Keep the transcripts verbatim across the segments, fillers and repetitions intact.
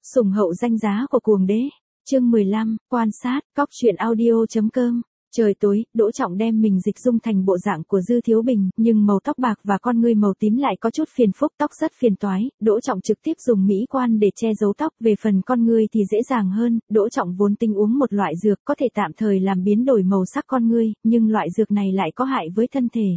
Sủng hậu danh giá của cuồng đế. Chương mười lăm, quan sát, cóc truyện audio.com. Trời tối, Đỗ Trọng đem mình dịch dung thành bộ dạng của Dư Thiếu Bình, nhưng màu tóc bạc và con ngươi màu tím lại có chút phiền phức, tóc rất phiền toái. Đỗ Trọng trực tiếp dùng mỹ quan để che giấu tóc, về phần con ngươi thì dễ dàng hơn. Đỗ Trọng vốn tính uống một loại dược có thể tạm thời làm biến đổi màu sắc con ngươi, nhưng loại dược này lại có hại với thân thể.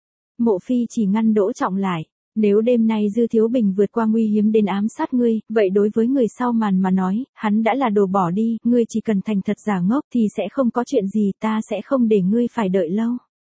Mộ Phi chỉ ngăn Đỗ Trọng lại. Nếu đêm nay Dư Thiếu Bình vượt qua nguy hiểm đến ám sát ngươi, vậy đối với người sau màn mà nói, hắn đã là đồ bỏ đi, ngươi chỉ cần thành thật giả ngốc thì sẽ không có chuyện gì, ta sẽ không để ngươi phải đợi lâu.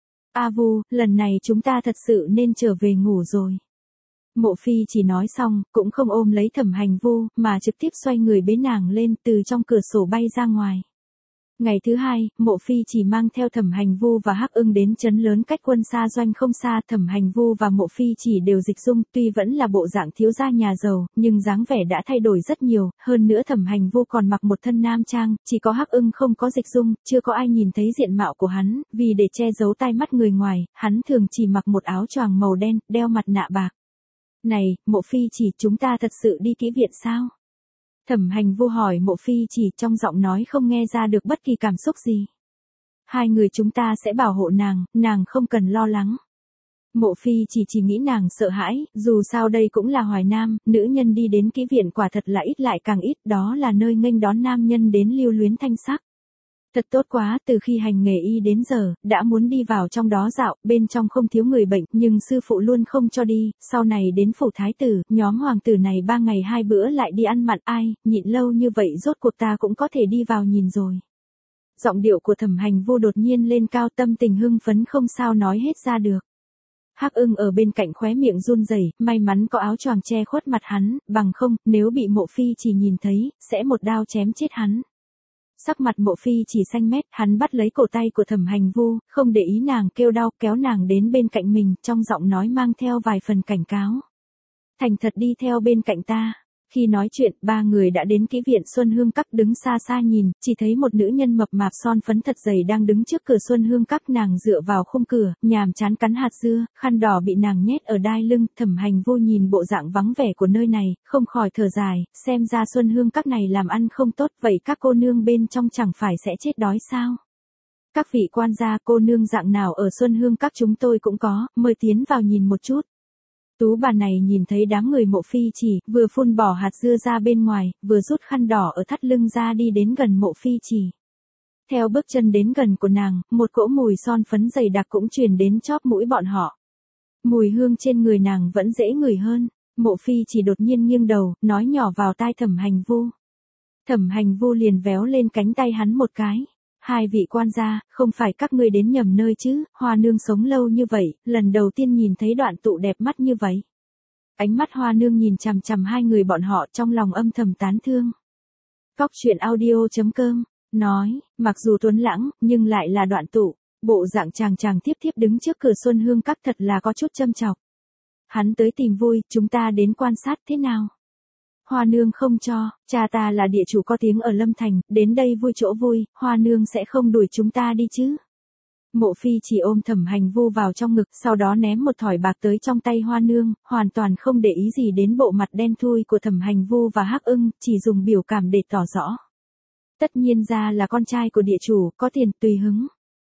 A Vu, lần này chúng ta thật sự nên trở về ngủ rồi. Mộ Phi chỉ nói xong, cũng không ôm lấy Thẩm Hành Vu, mà trực tiếp xoay người bế nàng lên từ trong cửa sổ bay ra ngoài. Ngày thứ hai, Mộ Phi chỉ mang theo Thẩm Hành Vu và Hắc Ưng đến trấn lớn cách quân xa doanh không xa. Thẩm Hành Vu và Mộ Phi chỉ đều dịch dung, tuy vẫn là bộ dạng thiếu gia nhà giàu, nhưng dáng vẻ đã thay đổi rất nhiều. Hơn nữa Thẩm Hành Vu còn mặc một thân nam trang, chỉ có Hắc Ưng không có dịch dung, chưa có ai nhìn thấy diện mạo của hắn. Vì để che giấu tai mắt người ngoài, hắn thường chỉ mặc một áo choàng màu đen, đeo mặt nạ bạc. Này, Mộ Phi chỉ, chúng ta thật sự đi kỹ viện sao? Thẩm Hành Vu hỏi Mộ Phi chỉ, trong giọng nói không nghe ra được bất kỳ cảm xúc gì. Hai người chúng ta sẽ bảo hộ nàng, nàng không cần lo lắng. Mộ Phi chỉ chỉ nghĩ nàng sợ hãi, dù sao đây cũng là Hoài Nam, nữ nhân đi đến kỹ viện quả thật là ít lại càng ít, đó là nơi nghênh đón nam nhân đến lưu luyến thanh sắc. Thật tốt quá, từ khi hành nghề y đến giờ, đã muốn đi vào trong đó dạo, bên trong không thiếu người bệnh, nhưng sư phụ luôn không cho đi, sau này đến phủ thái tử, nhóm hoàng tử này ba ngày hai bữa lại đi ăn mặn, ai, nhịn lâu như vậy rốt cuộc ta cũng có thể đi vào nhìn rồi. Giọng điệu của Thẩm Hành Vu đột nhiên lên cao, tâm tình hưng phấn không sao nói hết ra được. Hắc Ưng ở bên cạnh khóe miệng run rẩy, may mắn có áo choàng che khuất mặt hắn, bằng không, nếu bị Mộ Phi chỉ nhìn thấy, sẽ một đao chém chết hắn. Sắc mặt Mộ Phi chỉ xanh mét, hắn bắt lấy cổ tay của Thẩm Hành Vu, không để ý nàng kêu đau, kéo nàng đến bên cạnh mình, trong giọng nói mang theo vài phần cảnh cáo. Thành thật đi theo bên cạnh ta. Khi nói chuyện, ba người đã đến kỹ viện Xuân Hương Các, đứng xa xa nhìn, chỉ thấy một nữ nhân mập mạp son phấn thật dày đang đứng trước cửa Xuân Hương Các, nàng dựa vào khung cửa, nhàm chán cắn hạt dưa, khăn đỏ bị nàng nhét ở đai lưng. Thẩm Hành Vu nhìn bộ dạng vắng vẻ của nơi này, không khỏi thở dài, xem ra Xuân Hương Các này làm ăn không tốt, vậy các cô nương bên trong chẳng phải sẽ chết đói sao? Các vị quan gia, cô nương dạng nào ở Xuân Hương Các chúng tôi cũng có, mời tiến vào nhìn một chút. Tú bà này nhìn thấy đám người Mộ Phi chỉ, vừa phun bỏ hạt dưa ra bên ngoài, vừa rút khăn đỏ ở thắt lưng ra đi đến gần Mộ Phi chỉ. Theo bước chân đến gần của nàng, một cỗ mùi son phấn dày đặc cũng truyền đến chóp mũi bọn họ. Mùi hương trên người nàng vẫn dễ ngửi hơn. Mộ Phi chỉ đột nhiên nghiêng đầu, nói nhỏ vào tai Thẩm Hành Vu. Thẩm Hành Vu liền véo lên cánh tay hắn một cái. Hai vị quan gia, không phải các ngươi đến nhầm nơi chứ, Hoa nương sống lâu như vậy, lần đầu tiên nhìn thấy đoạn tụ đẹp mắt như vậy. Ánh mắt Hoa nương nhìn chằm chằm hai người bọn họ, trong lòng âm thầm tán thương. Cóc truyện audio.com, nói, mặc dù tuấn lãng, nhưng lại là đoạn tụ, bộ dạng chàng chàng tiếp tiếp đứng trước cửa Xuân Hương Các thật là có chút châm chọc. Hắn tới tìm vui, chúng ta đến quan sát thế nào? Hoa nương không cho, cha ta là địa chủ có tiếng ở Lâm Thành, đến đây vui chỗ vui, Hoa nương sẽ không đuổi chúng ta đi chứ. Mộ Phi chỉ ôm Thẩm Hành Vu vào trong ngực, sau đó ném một thỏi bạc tới trong tay Hoa nương, hoàn toàn không để ý gì đến bộ mặt đen thui của Thẩm Hành Vu và Hắc Ưng, chỉ dùng biểu cảm để tỏ rõ. Tất nhiên ra là con trai của địa chủ, có tiền, tùy hứng.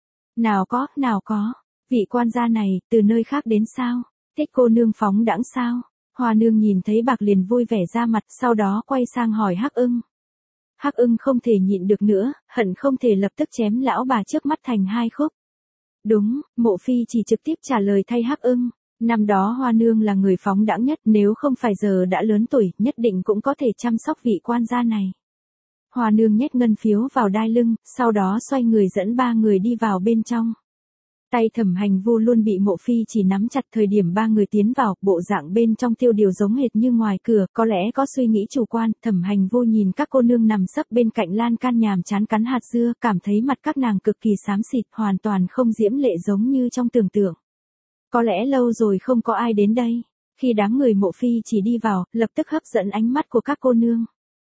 Nào có, nào có, vị quan gia này, từ nơi khác đến sao, thích cô nương phóng đãng sao? Hoa nương nhìn thấy bạc liền vui vẻ ra mặt, sau đó quay sang hỏi Hắc Ưng. Hắc Ưng không thể nhịn được nữa, hận không thể lập tức chém lão bà trước mắt thành hai khúc. Đúng, Mộ Phi chỉ trực tiếp trả lời thay Hắc Ưng. Năm đó Hoa nương là người phóng đãng nhất, nếu không phải giờ đã lớn tuổi, nhất định cũng có thể chăm sóc vị quan gia này. Hoa nương nhét ngân phiếu vào đai lưng, sau đó xoay người dẫn ba người đi vào bên trong. Tay Thẩm Hành Vu luôn bị Mộ Phi chỉ nắm chặt, thời điểm ba người tiến vào, bộ dạng bên trong tiêu điều giống hệt như ngoài cửa, có lẽ có suy nghĩ chủ quan. Thẩm Hành Vu nhìn các cô nương nằm sấp bên cạnh lan can nhàm chán cắn hạt dưa, cảm thấy mặt các nàng cực kỳ xám xịt, hoàn toàn không diễm lệ giống như trong tưởng tượng. Có lẽ lâu rồi không có ai đến đây. Khi đám người Mộ Phi chỉ đi vào, lập tức hấp dẫn ánh mắt của các cô nương.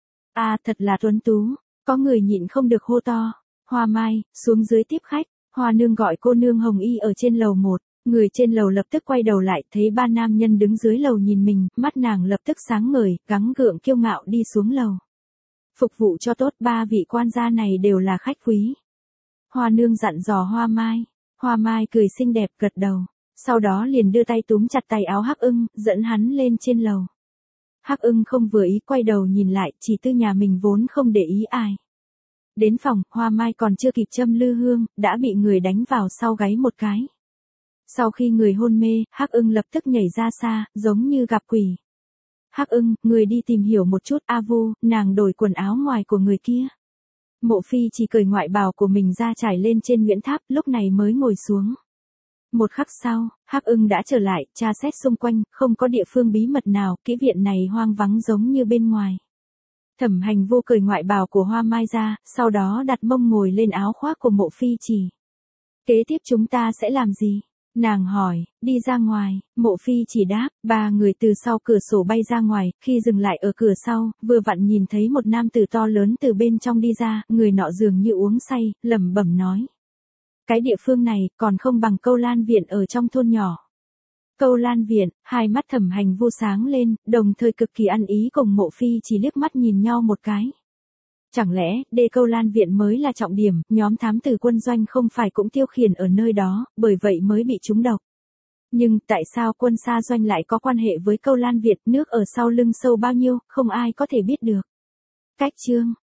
À, thật là tuấn tú, có người nhịn không được hô to. Hoa Mai, xuống dưới tiếp khách. Hoa nương gọi cô nương Hồng Y ở trên lầu một, Người trên lầu lập tức quay đầu lại, thấy ba nam nhân đứng dưới lầu nhìn mình, mắt nàng lập tức sáng ngời, gắng gượng kiêu ngạo đi xuống lầu. Phục vụ cho tốt, ba vị quan gia này đều là khách quý. Hoa nương dặn dò Hoa Mai. Hoa Mai cười xinh đẹp gật đầu. Sau đó liền đưa tay túm chặt tay áo Hắc Ưng, dẫn hắn lên trên lầu. Hắc Ưng không vừa ý quay đầu nhìn lại, chỉ tư nhà mình vốn không để ý ai. Đến phòng, Hoa Mai còn chưa kịp châm lư hương, đã bị người đánh vào sau gáy một cái. Sau khi người hôn mê, Hắc Ưng lập tức nhảy ra xa, giống như gặp quỷ. Hắc Ưng, người đi tìm hiểu một chút, A Vu, nàng đổi quần áo ngoài của người kia. Mộ Phi chỉ cởi ngoại bào của mình ra trải lên trên Nguyễn Tháp, lúc này mới ngồi xuống. Một khắc sau, Hắc Ưng đã trở lại, tra xét xung quanh, không có địa phương bí mật nào, kỹ viện này hoang vắng giống như bên ngoài. Thẩm Hành Vô cởi ngoại bào của Hoa Mai ra, sau đó đặt mông ngồi lên áo khoác của Mộ Phi chỉ. Kế tiếp chúng ta sẽ làm gì? Nàng hỏi, đi ra ngoài, Mộ Phi chỉ đáp, ba người từ sau cửa sổ bay ra ngoài, khi dừng lại ở cửa sau, vừa vặn nhìn thấy một nam tử to lớn từ bên trong đi ra, người nọ dường như uống say, lẩm bẩm nói. Cái địa phương này, còn không bằng Câu Lan Viện ở trong thôn nhỏ. Câu Lan Viện, hai mắt Thẩm Hành Vô sáng lên, đồng thời cực kỳ ăn ý cùng Mộ Phi chỉ liếc mắt nhìn nhau một cái. Chẳng lẽ, đê Câu Lan Viện mới là trọng điểm, nhóm thám tử quân doanh không phải cũng tiêu khiển ở nơi đó, bởi vậy mới bị trúng độc. Nhưng, tại sao quân xa doanh lại có quan hệ với Câu Lan Viện, nước ở sau lưng sâu bao nhiêu, không ai có thể biết được. Cách chương